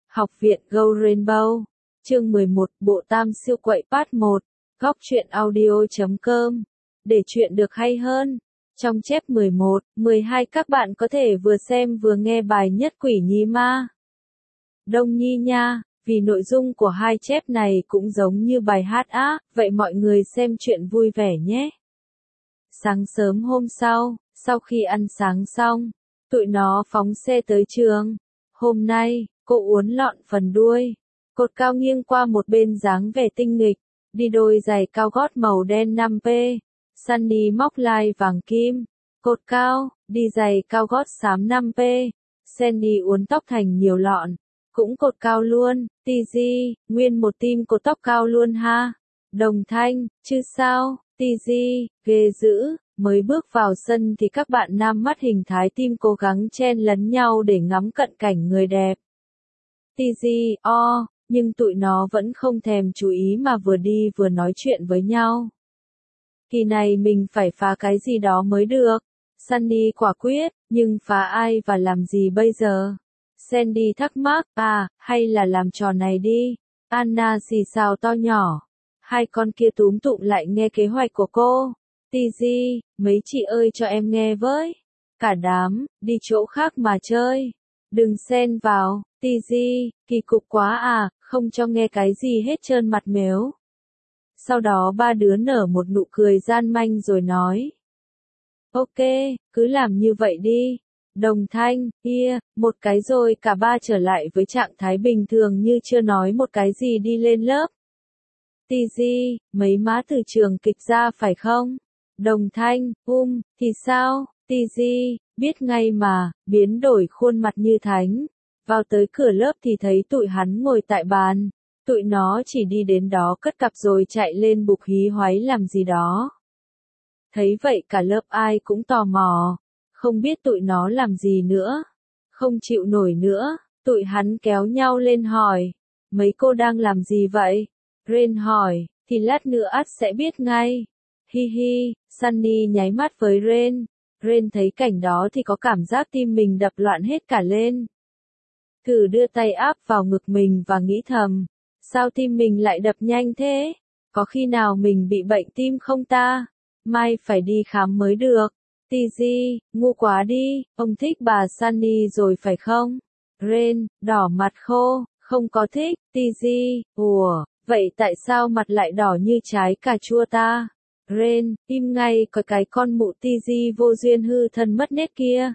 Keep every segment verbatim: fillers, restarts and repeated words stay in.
Học viện Go Rainbow. Chương mười một, Bộ Tam Siêu Quậy Part một. Góc truyện audio chấm com. Để chuyện được hay hơn. Trong chép mười một, mười hai các bạn có thể vừa xem vừa nghe bài Nhất Quỷ Nhí Ma Đông Nhi nha, vì nội dung của hai chép này cũng giống như bài hát á, vậy mọi người xem chuyện vui vẻ nhé. Sáng sớm hôm sau, sau khi ăn sáng xong, tụi nó phóng xe tới trường. Hôm nay, cô uốn lọn phần đuôi, cột cao nghiêng qua một bên dáng vẻ tinh nghịch, đi đôi giày cao gót màu đen năm p, Sunny móc lai vàng kim, cột cao, đi giày cao gót xám năm p, Sandy uốn tóc thành nhiều lọn, cũng cột cao luôn, Tz, nguyên một team cột tóc cao luôn ha. Đồng Thanh, chứ sao, Tz, ghê dữ. Mới bước vào sân thì các bạn nam mắt hình thái team cố gắng chen lấn nhau để ngắm cận cảnh người đẹp. Tz, o, nhưng tụi nó vẫn không thèm chú ý mà vừa đi vừa nói chuyện với nhau. Kỳ này mình phải phá cái gì đó mới được. Sunny quả quyết, nhưng phá ai và làm gì bây giờ? Sandy thắc mắc, à, hay là làm trò này đi. Anna xì xào to nhỏ. Hai con kia túm tụm lại nghe kế hoạch của cô. Tz, mấy chị ơi cho em nghe với. Cả đám, đi chỗ khác mà chơi. Đừng xen vào, Tz, kỳ cục quá à, không cho nghe cái gì hết trơn mặt mếu. Sau đó ba đứa nở một nụ cười gian manh rồi nói. Ok, cứ làm như vậy đi. Đồng Thanh, kia, một cái rồi cả ba trở lại với trạng thái bình thường như chưa nói một cái gì đi lên lớp. Tz, mấy má từ trường kịch ra phải không? Đồng Thanh, um, thì sao? Tz, biết ngay mà, biến đổi khuôn mặt như thánh. Vào tới cửa lớp thì thấy tụi hắn ngồi tại bàn. Tụi nó chỉ đi đến đó cất cặp rồi chạy lên bục hí hoáy làm gì đó. Thấy vậy cả lớp ai cũng tò mò. Không biết tụi nó làm gì nữa. Không chịu nổi nữa, tụi hắn kéo nhau lên hỏi. Mấy cô đang làm gì vậy? Ren hỏi, thì lát nữa ắt sẽ biết ngay. Hi hi, Sunny nháy mắt với Ren. Ren thấy cảnh đó thì có cảm giác tim mình đập loạn hết cả lên. Thử đưa tay áp vào ngực mình và nghĩ thầm. Sao tim mình lại đập nhanh thế? Có khi nào mình bị bệnh tim không ta? Mai phải đi khám mới được. Tz, ngu quá đi, ông thích bà Sunny rồi phải không? Ren, đỏ mặt khô, không có thích. Tz, ủa, vậy tại sao mặt lại đỏ như trái cà chua ta? Ren, im ngay có cái con mụ Tz vô duyên hư thân mất nét kia.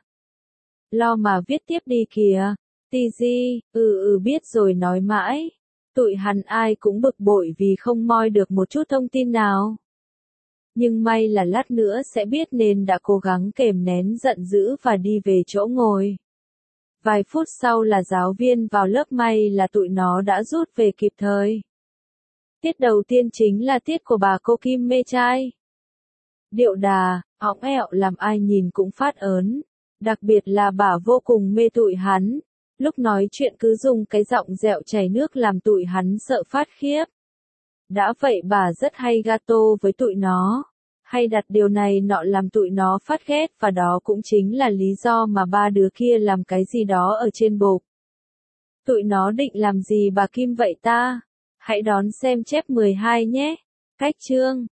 Lo mà viết tiếp đi kìa. Tz, ừ ừ biết rồi nói mãi. Tụi hắn ai cũng bực bội vì không moi được một chút thông tin nào. Nhưng may là lát nữa sẽ biết nên đã cố gắng kềm nén giận dữ và đi về chỗ ngồi. Vài phút sau là giáo viên vào lớp, may là tụi nó đã rút về kịp thời. Tiết đầu tiên chính là tiết của bà cô Kim mê trai. Điệu đà, óng ẹo làm ai nhìn cũng phát ớn. Đặc biệt là bà vô cùng mê tụi hắn. Lúc nói chuyện cứ dùng cái giọng dẹo chảy nước làm tụi hắn sợ phát khiếp. Đã vậy bà rất hay gato với tụi nó. Hay đặt điều này nọ làm tụi nó phát ghét, và đó cũng chính là lý do mà ba đứa kia làm cái gì đó ở trên bục. Tụi nó định làm gì bà Kim vậy ta? Hãy đón xem chép mười hai nhé. Cách chương